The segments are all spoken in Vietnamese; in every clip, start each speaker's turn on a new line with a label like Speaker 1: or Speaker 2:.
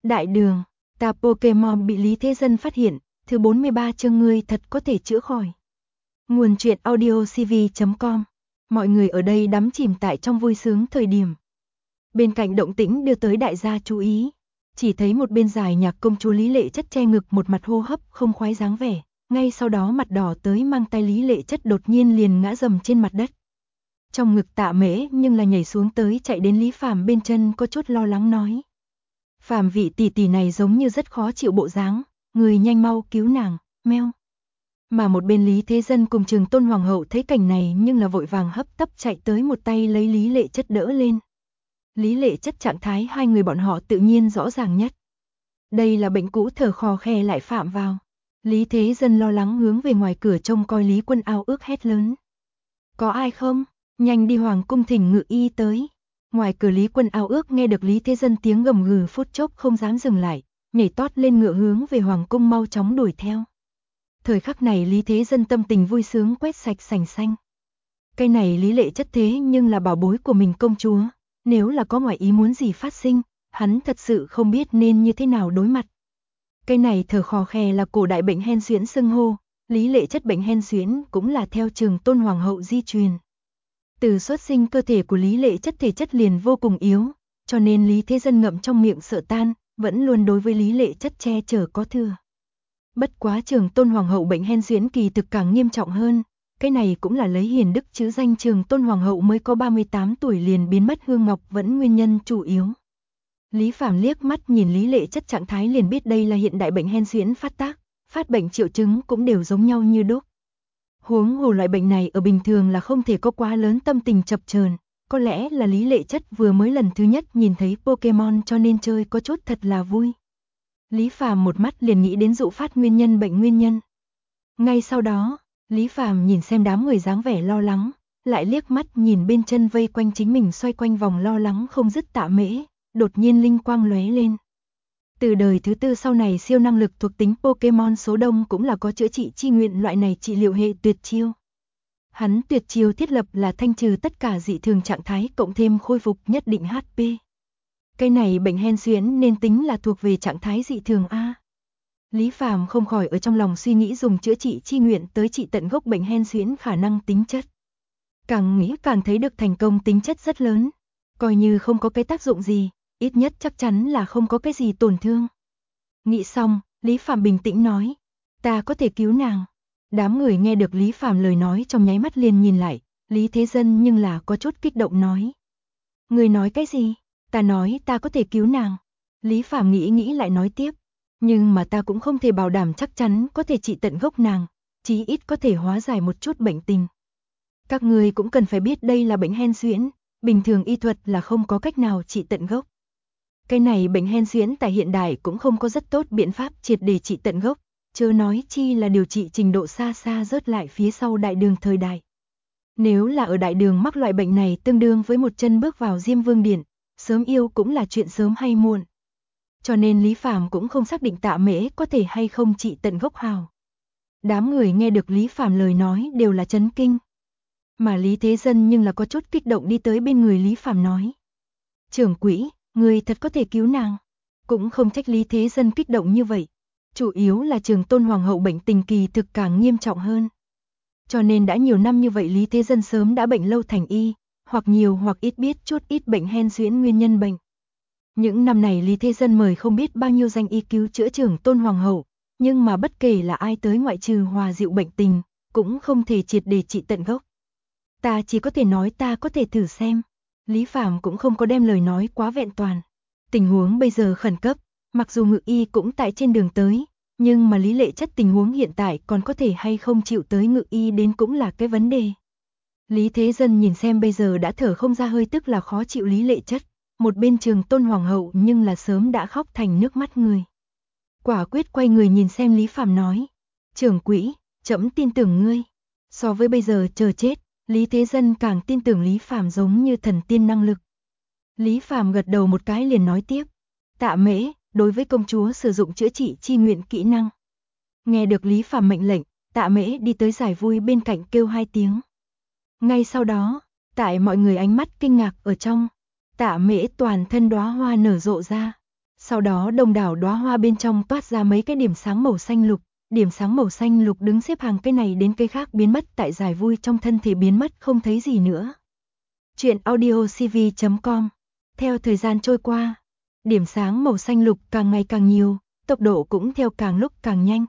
Speaker 1: Đại đường, ta Pokemon bị Lý Thế Dân phát hiện, thứ 43 chương ngươi thật có thể chữa khỏi. Nguồn truyện audio cv.com. Mọi người ở đây đắm chìm tại trong vui sướng thời điểm. Bên cạnh động tĩnh đưa tới đại gia chú ý. Chỉ thấy một bên dài nhạc công chúa Lý Lệ Chất che ngực một mặt hô hấp không khoái dáng vẻ. Ngay sau đó mặt đỏ tới mang tay Lý Lệ Chất đột nhiên liền ngã rầm trên mặt đất. Trong ngực Tạ Mễ nhưng là nhảy xuống tới chạy đến Lý Phàm bên chân có chút lo lắng nói. Phàm vị tỷ tỷ này giống như rất khó chịu bộ dáng, người nhanh mau cứu nàng, meo. Mà một bên Lý Thế Dân cùng Trường Tôn Hoàng hậu thấy cảnh này nhưng là vội vàng hấp tấp chạy tới một tay lấy Lý Lệ Chất đỡ lên. Lý Lệ Chất trạng thái hai người bọn họ tự nhiên rõ ràng nhất. Đây là bệnh cũ thở khò khe lại phạm vào. Lý Thế Dân lo lắng hướng về ngoài cửa trông coi Lý Quân ao ước hét lớn. Có ai không? Nhanh đi hoàng cung thỉnh ngự y tới. Ngoài cửa Lý Quân ao ước nghe được Lý Thế Dân tiếng gầm gừ phút chốc không dám dừng lại, nhảy tót lên ngựa hướng về hoàng cung mau chóng đuổi theo. Thời khắc này Lý Thế Dân tâm tình vui sướng quét sạch sành xanh. Cái này Lý Lệ Chất thế nhưng là bảo bối của mình công chúa, nếu là có ngoại ý muốn gì phát sinh, hắn thật sự không biết nên như thế nào đối mặt. Cái này thở khò khè là cổ đại bệnh hen suyễn xưng hô, Lý Lệ Chất bệnh hen suyễn cũng là theo Trường Tôn Hoàng hậu di truyền. Từ xuất sinh cơ thể của Lý Lệ Chất thể chất liền vô cùng yếu, cho nên Lý Thế Dân ngậm trong miệng sợ tan, vẫn luôn đối với Lý Lệ Chất che chở có thừa. Bất quá Trường Tôn Hoàng hậu bệnh hen suyễn kỳ thực càng nghiêm trọng hơn, cái này cũng là lấy hiền đức chữ danh Trường Tôn Hoàng hậu mới có 38 tuổi liền biến mất hương ngọc vẫn nguyên nhân chủ yếu. Lý Phàm liếc mắt nhìn Lý Lệ Chất trạng thái liền biết đây là hiện đại bệnh hen suyễn phát tác, phát bệnh triệu chứng cũng đều giống nhau như đúc. Huống hồ loại bệnh này ở bình thường là không thể có quá lớn tâm tình chập chờn, có lẽ là Lý Lệ Chất vừa mới lần thứ nhất nhìn thấy Pokemon cho nên chơi có chút thật là vui. Lý Phàm một mắt liền nghĩ đến dụ phát nguyên nhân bệnh nguyên nhân. Ngay sau đó, Lý Phàm nhìn xem đám người dáng vẻ lo lắng, lại liếc mắt nhìn bên chân vây quanh chính mình xoay quanh vòng lo lắng không dứt Tạ Mễ, đột nhiên linh quang lóe lên. Từ đời thứ tư sau này siêu năng lực thuộc tính Pokemon số đông cũng là có chữa trị chi nguyện loại này trị liệu hệ tuyệt chiêu. Hắn tuyệt chiêu thiết lập là thanh trừ tất cả dị thường trạng thái cộng thêm khôi phục nhất định HP. Cái này bệnh hen suyễn nên tính là thuộc về trạng thái dị thường A. Lý Phàm không khỏi ở trong lòng suy nghĩ dùng chữa trị chi nguyện tới trị tận gốc bệnh hen suyễn khả năng tính chất. Càng nghĩ càng thấy được thành công tính chất rất lớn, coi như không có cái tác dụng gì, ít nhất chắc chắn là không có cái gì tổn thương. Nghĩ xong, Lý Phàm bình tĩnh nói, ta có thể cứu nàng. Đám người nghe được Lý Phàm lời nói trong nháy mắt liền nhìn lại, Lý Thế Dân nhưng là có chút kích động nói. Người nói cái gì? Ta nói ta có thể cứu nàng. Lý Phàm nghĩ lại nói tiếp, nhưng mà ta cũng không thể bảo đảm chắc chắn có thể trị tận gốc nàng, chí ít có thể hóa giải một chút bệnh tình. Các người cũng cần phải biết đây là bệnh hen suyễn, bình thường y thuật là không có cách nào trị tận gốc. Cái này bệnh hen suyễn tại hiện đại cũng không có rất tốt biện pháp triệt để trị tận gốc, chớ nói chi là điều trị trình độ xa xa rớt lại phía sau đại đường thời đại. Nếu là ở đại đường mắc loại bệnh này tương đương với một chân bước vào Diêm Vương Điện, sớm yêu cũng là chuyện sớm hay muộn. Cho nên Lý Phàm cũng không xác định Tạ Mễ có thể hay không trị tận gốc hào. Đám người nghe được Lý Phàm lời nói đều là chấn kinh. Mà Lý Thế Dân nhưng là có chút kích động đi tới bên người Lý Phàm nói. Trưởng quỹ, người thật có thể cứu nàng. Cũng không trách Lý Thế Dân kích động như vậy. Chủ yếu là Trường Tôn Hoàng hậu bệnh tình kỳ thực càng nghiêm trọng hơn. Cho nên đã nhiều năm như vậy Lý Thế Dân sớm đã bệnh lâu thành y, hoặc nhiều hoặc ít biết chút ít bệnh hen suyễn nguyên nhân bệnh. Những năm này Lý Thế Dân mời không biết bao nhiêu danh y cứu chữa Trường Tôn Hoàng hậu, nhưng mà bất kể là ai tới ngoại trừ hòa dịu bệnh tình, cũng không thể triệt để trị tận gốc. Ta chỉ có thể nói ta có thể thử xem. Lý Phàm cũng không có đem lời nói quá vẹn toàn. Tình huống bây giờ khẩn cấp, mặc dù ngự y cũng tại trên đường tới, nhưng mà Lý Lệ Chất tình huống hiện tại còn có thể hay không chịu tới ngự y đến cũng là cái vấn đề. Lý Thế Dân nhìn xem bây giờ đã thở không ra hơi tức là khó chịu Lý Lệ Chất, một bên Trường Tôn Hoàng hậu nhưng là sớm đã khóc thành nước mắt người. Quả quyết quay người nhìn xem Lý Phàm nói, trưởng quỹ, trẫm tin tưởng ngươi. So với bây giờ chờ chết, Lý Thế Dân càng tin tưởng Lý Phàm giống như thần tiên năng lực. Lý Phàm gật đầu một cái liền nói tiếp, Tạ Mễ, đối với công chúa sử dụng chữa trị chi nguyện kỹ năng. Nghe được Lý Phàm mệnh lệnh, Tạ Mễ đi tới giải vui bên cạnh kêu 2 tiếng. Ngay sau đó, tại mọi người ánh mắt kinh ngạc ở trong, Tạ Mễ toàn thân đóa hoa nở rộ ra. Sau đó đông đảo đóa hoa bên trong toát ra mấy cái điểm sáng màu xanh lục, điểm sáng màu xanh lục đứng xếp hàng cây này đến cây khác biến mất tại giải vui trong thân thể biến mất không thấy gì nữa. Chuyện audio cv.com. Theo thời gian trôi qua, điểm sáng màu xanh lục càng ngày càng nhiều, tốc độ cũng theo càng lúc càng nhanh.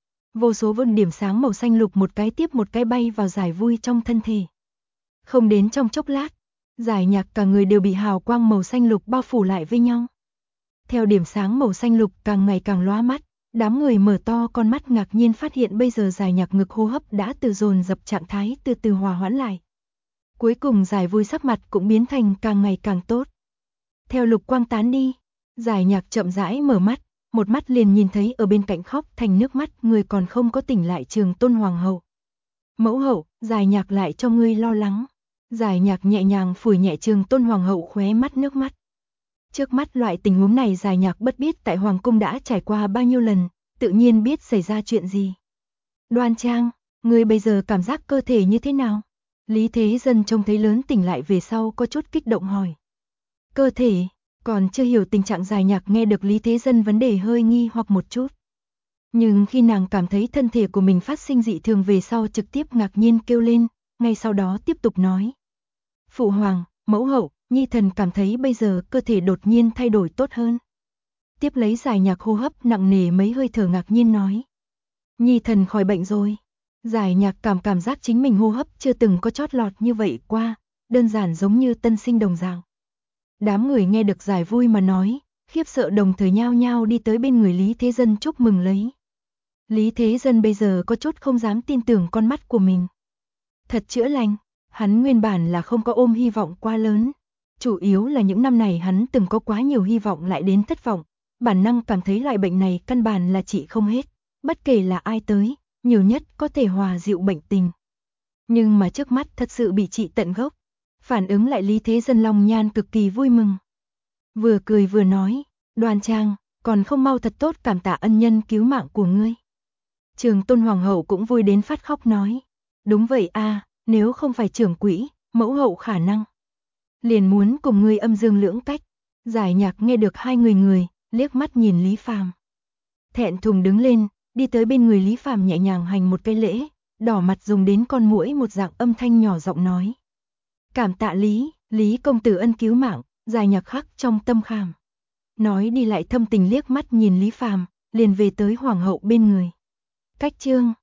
Speaker 1: Vô số vân điểm sáng màu xanh lục một cái tiếp một cái bay vào giải vui trong thân thể. Không đến trong chốc lát, giải nhạc cả người đều bị hào quang màu xanh lục bao phủ lại với nhau. Theo điểm sáng màu xanh lục càng ngày càng lóa mắt, đám người mở to con mắt ngạc nhiên phát hiện bây giờ giải nhạc ngực hô hấp đã từ dồn dập trạng thái từ từ hòa hoãn lại. Cuối cùng giải vui sắc mặt cũng biến thành càng ngày càng tốt. Theo lục quang tán đi, giải nhạc chậm rãi mở mắt, một mắt liền nhìn thấy ở bên cạnh khóc thành nước mắt người còn không có tỉnh lại Trường Tôn Hoàng hậu. Mẫu hậu, giải nhạc lại cho ngươi lo lắng. Giải nhạc nhẹ nhàng phủi nhẹ Trường Tôn Hoàng hậu khóe mắt nước mắt. Trước mắt loại tình huống này giải nhạc bất biết tại Hoàng cung đã trải qua bao nhiêu lần, tự nhiên biết xảy ra chuyện gì. Đoan Trang, ngươi bây giờ cảm giác cơ thể như thế nào? Lý Thế Dân trông thấy lớn tỉnh lại về sau có chút kích động hỏi. Cơ thể, còn chưa hiểu tình trạng giải nhạc nghe được Lý Thế Dân vấn đề hơi nghi hoặc một chút. Nhưng khi nàng cảm thấy thân thể của mình phát sinh dị thường về sau trực tiếp ngạc nhiên kêu lên, ngay sau đó tiếp tục nói. Phụ hoàng, mẫu hậu, nhi thần cảm thấy bây giờ cơ thể đột nhiên thay đổi tốt hơn. Tiếp lấy giải nhạc hô hấp nặng nề mấy hơi thở ngạc nhiên nói. Nhi thần khỏi bệnh rồi. Giải nhạc cảm giác chính mình hô hấp chưa từng có chót lọt như vậy qua, đơn giản giống như tân sinh đồng dạng. Đám người nghe được giải vui mà nói, khiếp sợ đồng thời nhao nhao đi tới bên người Lý Thế Dân chúc mừng lấy. Lý Thế Dân bây giờ có chút không dám tin tưởng con mắt của mình. Thật chữa lành, hắn nguyên bản là không có ôm hy vọng quá lớn. Chủ yếu là những năm này hắn từng có quá nhiều hy vọng lại đến thất vọng, bản năng cảm thấy loại bệnh này căn bản là trị không hết, bất kể là ai tới, nhiều nhất có thể hòa dịu bệnh tình. Nhưng mà trước mắt thật sự bị trị tận gốc, phản ứng lại Lý Thế Dân long nhan cực kỳ vui mừng. Vừa cười vừa nói, Đoan Trang, còn không mau thật tốt cảm tạ ân nhân cứu mạng của ngươi. Trường Tôn Hoàng hậu cũng vui đến phát khóc nói, đúng vậy a, nếu không phải trưởng quỹ, mẫu hậu khả năng liền muốn cùng ngươi âm dương lưỡng cách. Giải nhạc nghe được hai người, liếc mắt nhìn Lý Phàm. Thẹn thùng đứng lên, đi tới bên người Lý Phàm nhẹ nhàng hành một cái lễ, đỏ mặt dùng đến con muỗi một dạng âm thanh nhỏ giọng nói. Cảm tạ Lý công tử ân cứu mạng, giải nhạc khắc trong tâm khảm. Nói đi lại thâm tình liếc mắt nhìn Lý Phàm, liền về tới Hoàng hậu bên người. Cách chương